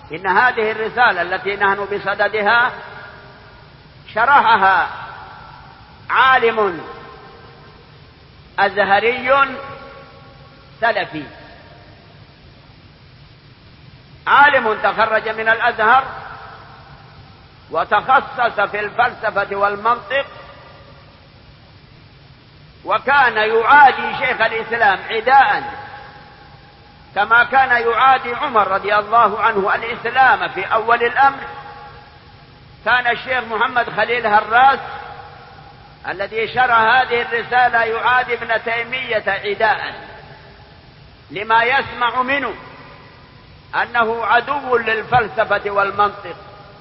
إن هذه الرسالة التي نحن بصددها شرحها عالم أزهري سلفي، عالم تخرج من الأزهر وتخصص في الفلسفة والمنطق، وكان يعادي شيخ الإسلام عداء كما كان يعادي عمر رضي الله عنه الإسلام في أول الأمر. كان الشيخ محمد خليل هراس الذي شرح هذه الرسالة يعادي ابن تيمية عداء لما يسمع منه أنه عدو للفلسفة والمنطق.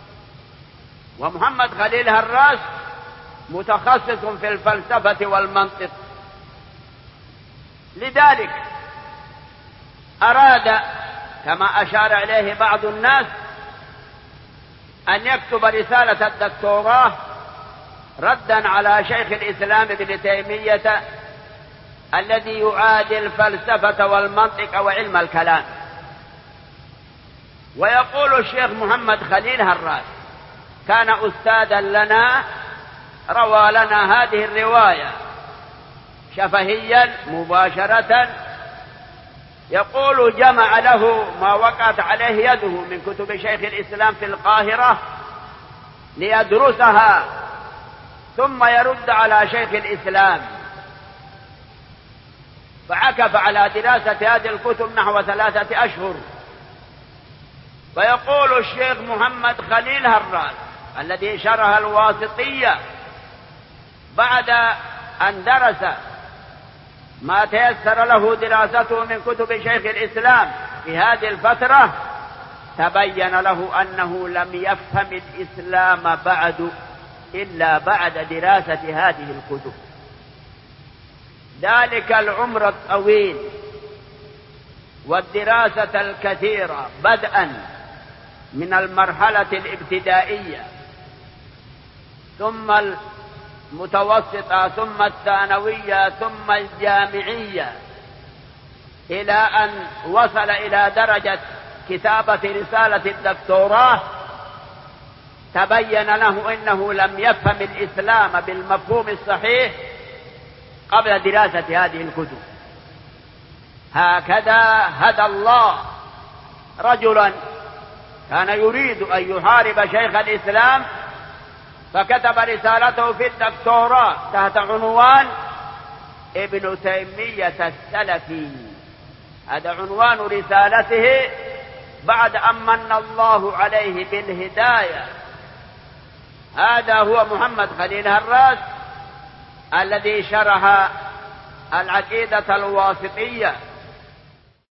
ومحمد خليل هراس متخصص في الفلسفة والمنطق، لذلك أراد كما أشار إليه بعض الناس أن يكتب رسالة الدكتوراه ردا على شيخ الإسلام ابن تيمية الذي يعادي الفلسفة والمنطق وعلم الكلام. ويقول الشيخ محمد خليل هراس كان أستاذا لنا، روى لنا هذه الرواية شفهيا مباشرة. يقول جمع له ما وقعت عليه يده من كتب شيخ الإسلام في القاهرة ليدرسها ثم يرد على شيخ الإسلام، فعكف على دراسة هذه الكتب نحو 3 أشهر. فيقول الشيخ محمد خليل هراس الذي شرح الواسطية بعد أن درس ما تيسر له دراسته من كتب شيخ الإسلام في هذه الفترة، تبين له أنه لم يفهم الإسلام بعد إلا بعد دراسة هذه الكتب. ذلك العمر الطويل والدراسة الكثيرة بدءا من المرحلة الابتدائية ثم المتوسطة ثم الثانوية ثم الجامعية إلى أن وصل إلى درجة كتابة رسالة الدكتوراه، تبين له إنه لم يفهم الإسلام بالمفهوم الصحيح قبل دراسة هذه الكتب. هكذا هدى الله رجلا كان يريد أن يحارب شيخ الإسلام فكتب رسالته في الدكتوراه تحت عنوان ابن تيمية السلفي. هذا عنوان رسالته بعد أن من الله عليه بالهداية. هذا هو محمد خليل هراس الذي شرح العقيدة الواسطية